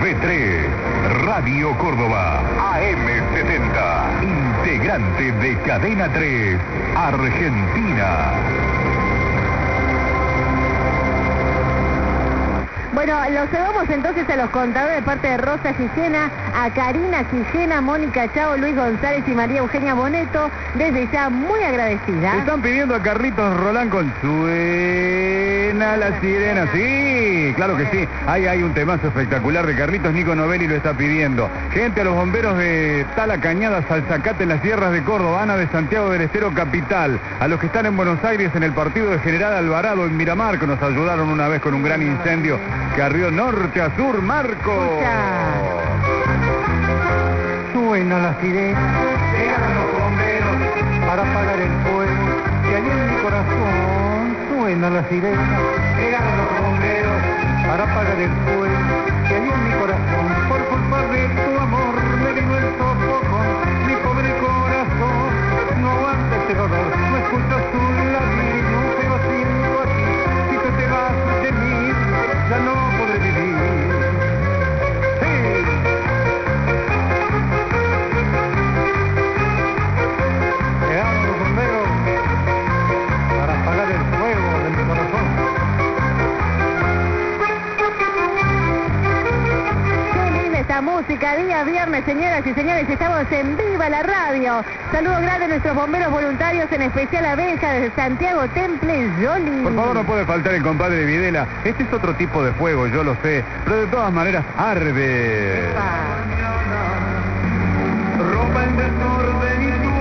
TV3, Radio Córdoba, AM70, integrante de Cadena 3, Argentina. Bueno, los cebamos entonces a los contadores de parte de Rosa Gillena, a Karina Gillena, Mónica Chao, Luis González y María Eugenia Boneto, desde ya muy agradecida. Están pidiendo a Carlitos Rolán con Suena la Sirena. Sí, claro que sí. Ahí hay un temazo espectacular de Carlitos. Nico Novelli lo está pidiendo. Gente, a los bomberos de Tala Cañada, Salzacate, en las sierras de Córdoba, Ana de Santiago del Estero Capital, a los que están en Buenos Aires en el partido de General Alvarado en Miramar, que nos ayudaron una vez con un gran incendio que arrió norte a sur. Marco. Suena la sirena, llegan los bomberos para apagar el fuego que hay en mi corazón. Suena la sirena, llegan los bomberos para apagar el fuego que hay en mi corazón. Por culpa de tu amor me vino el sofocón, mi pobre corazón no aguanta este dolor, no escucho tu latir, no te lo siento aquí. Si tú te vas de mí, ya no podré vivir. Música, día viernes, señoras y señores, estamos en Viva la Radio. Saludos grandes a nuestros bomberos voluntarios, en especial a Benja desde Santiago Temple Jolly. Por favor, no puede faltar el compadre Videla. Este es otro tipo de fuego, yo lo sé, pero de todas maneras arde. Ropa en desorden y tú,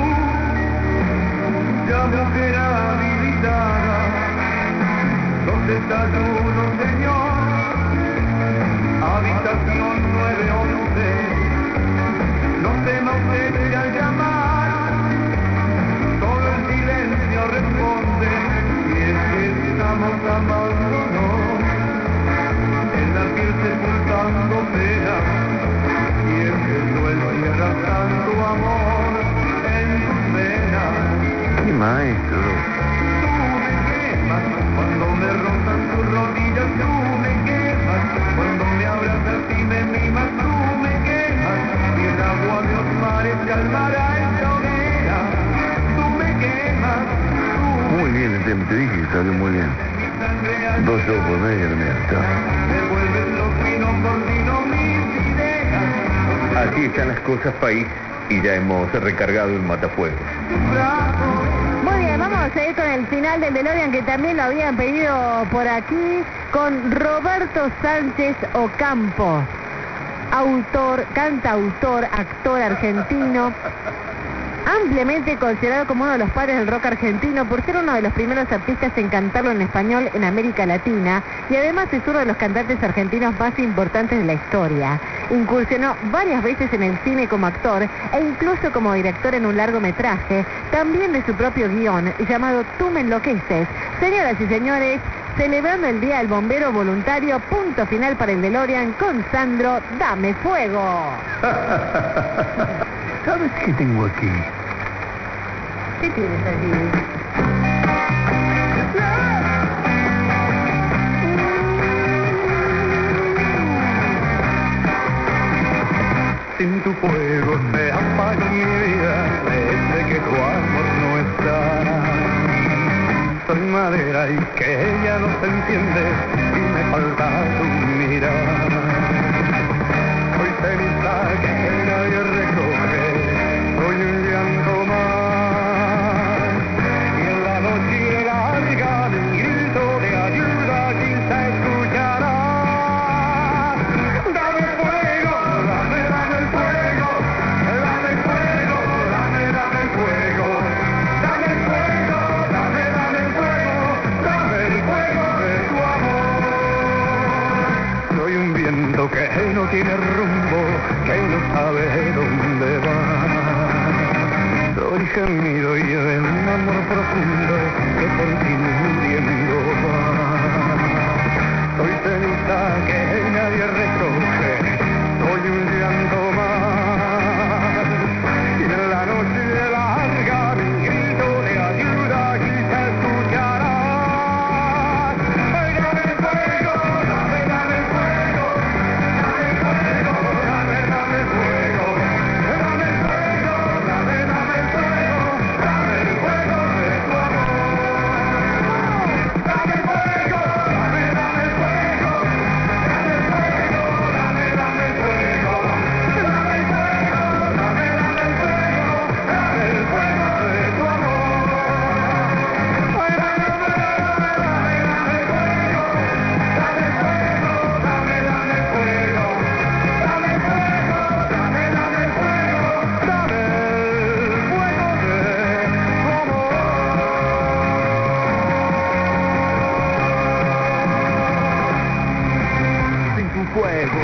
ya mujer habilitada, dos desayunos, señor, habitación 911, no tema usted que al llamar, todo el silencio responde, y es que estamos amándonos, en la piel sepultando pena, y es que duele arrastrando amor en tus venas. ¡Qué maestro! Tú me quemas cuando me rozan tus rodillas, tú me quemas cuando me abrazas y me mimas, tú me quemas, y el agua de los mares calmará esta hoguera, tú me quemas, tú Muy bien el tema, te dije que salió muy bien. 2 ojos por medio, mira, está. me vuelves loquino por vino mis ideas, Así están las cosas, país, y ya hemos recargado el matafuegos. Muy bien, vamos a seguir con el final del DeLorean, que también lo habían pedido por aquí, con Roberto Sánchez Ocampo, autor, cantautor, actor argentino, ampliamente considerado como uno de los padres del rock argentino por ser uno de los primeros artistas en cantarlo en español en América Latina, y además es uno de los cantantes argentinos más importantes de la historia. Incursionó varias veces en el cine como actor e incluso como director en un largometraje, también de su propio guión, llamado Tú me enloqueces. Señoras y señores, celebrando el Día del Bombero Voluntario, punto final para el DeLorean con Sandro, Dame Fuego. ¿Sabes qué tengo aquí? ¿Qué tienes aquí? Sin tu fuego se apaga mi vida, desde que tu amor no está. Soy madera y que ella no se enciende y me falta tu mirada. Soy ceniza que nadie recoge, soy un llanto más. Y en la noche larga mi grito de ayuda quizá escuchará. Dame fuego, dame el fuego, dame el fuego, dame el fuego, dame el fuego, dame el fuego, dame el fuego de tu amor. Soy un viento que no tiene rumbo, que no sabe dónde va. Soy gemido y de un amor profundo que por ti muriendo va. Soy ceniza que nadie recoge, soy un llanto más. Y en la noche larga mi grito de ayuda quizá escuchará. Ay, dame el fuego, dame el fuego, dame el fuego.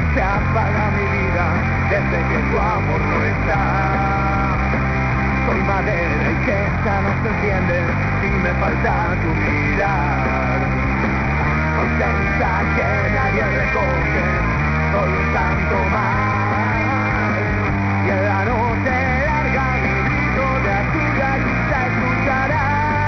se apaga mi vida desde que tu amor no está. Soy madera y que esta no se enciende si me falta tu mirar. Soy ceniza que nadie recoge, soy un santo más. Y en la noche larga mi grito de azúcar se escuchará.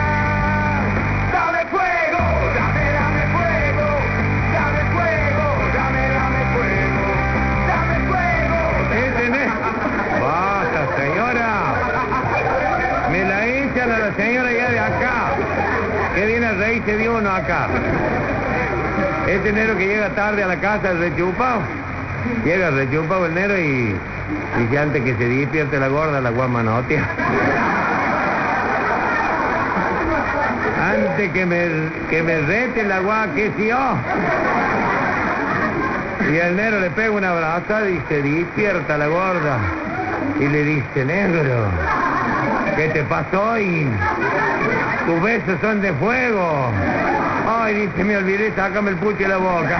Dame fuego, dame fuego, dame fuego, dame fuego, dame fuego. Basta, señora. Me la echan a la señora ya de acá. Que viene a reírse de uno acá. Este negro que llega tarde a la casa rechupado. Llega rechupado el negro y dice antes que se despierte la gorda, la guama no, tía. Antes que me rete la guama, que si yo. Y el negro le pega una abrazada y se despierta la gorda. Y le dice, negro, ¿qué te pasó hoy? Tus besos son de fuego. Ay, dice, me olvidé, sácame el pucho de la boca.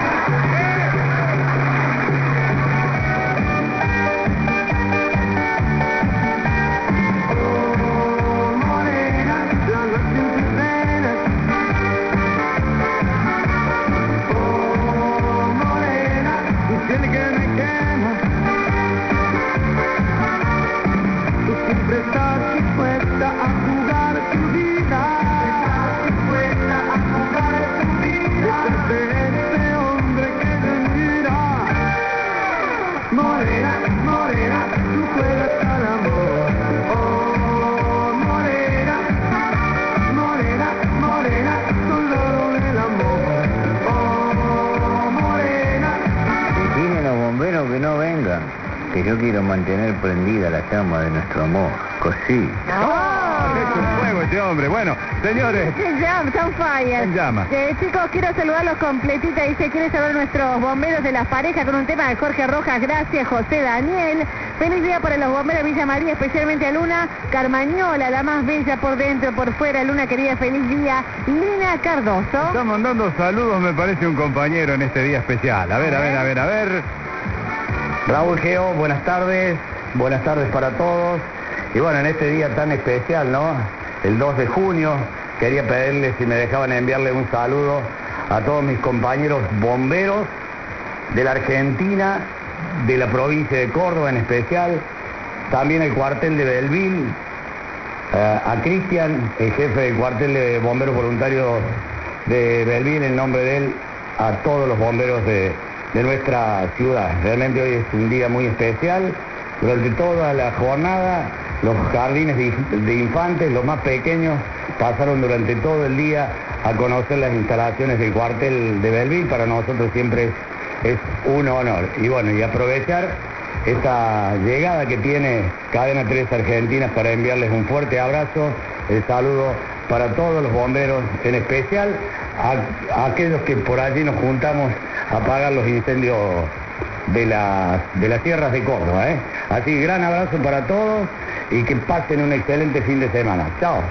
Que no venga, que yo quiero mantener prendida la llama de nuestro amor. Cosita. Es un fuego este hombre. Bueno, señores. Son fire. En llama. Chicos, quiero saludarlos completita. Dice, quiere saber nuestros bomberos de las parejas con un tema de Jorge Rojas. Gracias, José Daniel. Feliz día para los bomberos de Villa María, especialmente a Luna Carmañola, la más bella por dentro, por fuera. Luna querida, feliz día. Lina Cardoso. Está mandando saludos, me parece, un compañero en este día especial. A ver. Raúl Geo, buenas tardes para todos. Y bueno, en este día tan especial, ¿no? El 2 de junio, quería pedirles si me dejaban enviarle un saludo a todos mis compañeros bomberos de la Argentina, de la provincia de Córdoba en especial, también el cuartel de Belville, a Cristian, el jefe del cuartel de bomberos voluntarios de Belville, en nombre de él, a todos los bomberos de nuestra ciudad. Realmente hoy es un día muy especial. Durante toda la jornada, los jardines de infantes, los más pequeños, pasaron durante todo el día a conocer las instalaciones del cuartel de Belville. Para nosotros siempre es un honor. Y bueno, y aprovechar esta llegada que tiene Cadena 3 Argentinas para enviarles un fuerte abrazo, el saludo para todos los bomberos, en especial a aquellos que por allí nos juntamos a apagar los incendios de las tierras de Córdoba, ¿eh? Así, gran abrazo para todos y que pasen un excelente fin de semana. Chao.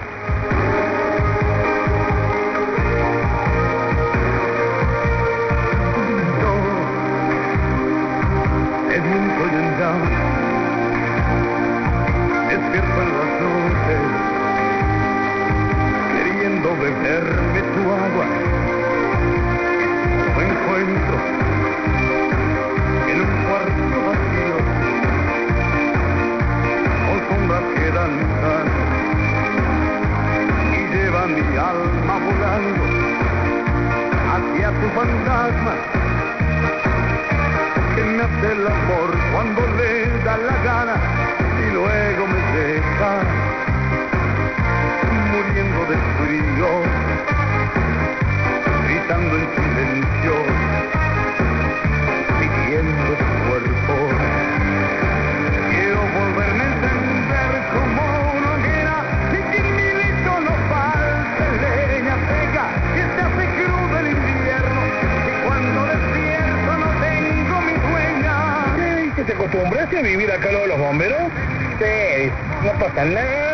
Despierto en las noches, queriendo beberme tu agua. Me encuentro en un cuarto vacío, con sombras que danzan y llevan mi alma volando hacia tu fantasma, que me hace el amor cuando le da la gana y luego me deja muriendo de frío, gritando en silencio, pidiendo tu cuerpo. Quiero volverme a encender como una hoguera y que en mi lecho no falte leña seca, que se hace crudo el invierno y cuando despierto no tengo mi dueña. ¿Y que te acostumbraste a vivir acá lo de los bomberos? Sí, no pasa nada.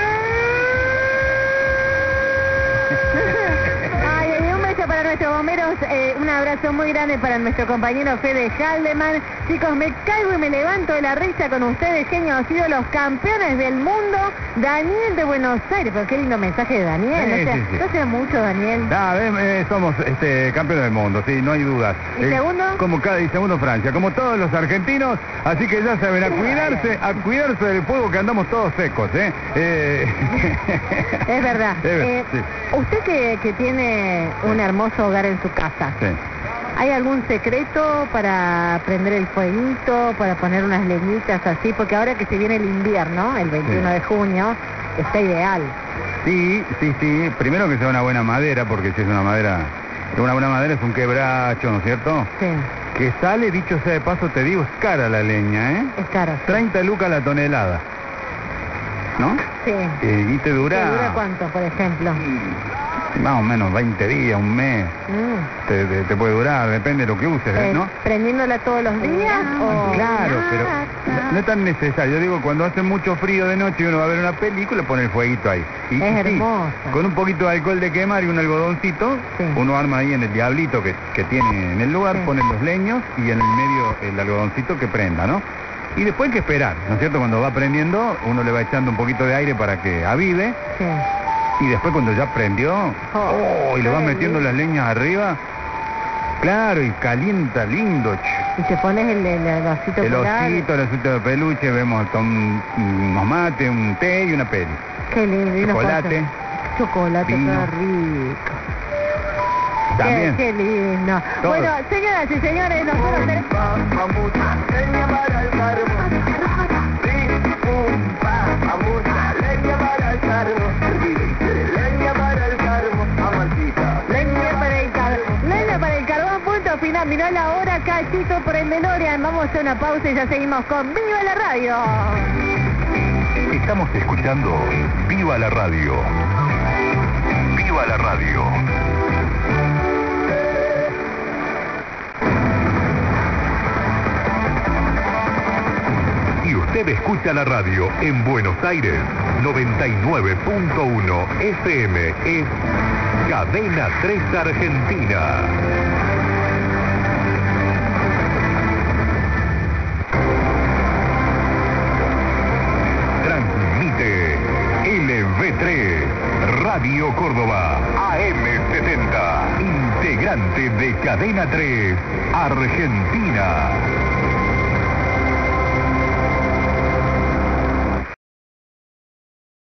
Ay, un beso para nuestros bomberos un abrazo muy grande para nuestro compañero Fede Haldeman. Chicos, me caigo y me levanto de la risa con ustedes, genios ídolos, campeones del mundo. Daniel de Buenos Aires, pero qué lindo mensaje de Daniel. Sí. No sea mucho, Daniel. Somos campeones del mundo, sí, no hay dudas. ¿Y segundo? Y segundo Francia, como todos los argentinos, así que ya saben, a cuidarse del fuego que andamos todos secos, ¿eh? Es verdad. Sí. Usted que tiene un hermoso hogar en su casa, Sí. ¿hay algún secreto para prender el fueguito, para poner unas leñitas así? Porque ahora que se viene el invierno, el 21 de junio, está ideal. Sí. Primero que sea una buena madera, porque si es una buena madera es un quebracho, ¿no es cierto? Sí, Que sale, dicho sea de paso, te digo, es cara la leña, ¿eh? es caro. 30 lucas la tonelada, ¿no? Sí. Y te dura... ¿Te dura cuánto, por ejemplo? Más o menos 20 días, un mes. Te puede durar, depende de lo que uses, ¿no? ¿Prendiéndola todos los días? O... Claro, pero no es tan necesario. Yo digo, cuando hace mucho frío de noche y uno va a ver una película, pone el fueguito ahí. Y Es sí, hermoso. con un poquito de alcohol de quemar y un algodoncito, Sí. uno arma ahí en el diablito que tiene en el lugar, Sí. pone los leños y en el medio el algodoncito que prenda, ¿no? Y después hay que esperar, ¿no es cierto? Cuando va prendiendo, uno le va echando un poquito de aire para que avive. Sí. Y después cuando ya prendió, y le vas qué metiendo lindo. las leñas arriba, claro, y calienta lindo. Y te pones el osito El polar. osito, el osito de peluche, vemos unos mates, un té y una peli. Qué lindo. y unos Chocolate. postres. Chocolate, Vino. qué rico. También. Qué lindo. Todo. Bueno, señoras y señores, nosotros tenemos... Leña para el carbón, punto final. Mirá la hora, cachito por el DeLorean. Vamos a una pausa y ya seguimos con Viva la Radio. Estamos escuchando Viva la Radio. Viva la Radio. Y usted escucha la radio en Buenos Aires, 99.1 FM es Cadena 3 Argentina. Transmite LV3, Radio Córdoba, AM70, integrante de Cadena 3, Argentina.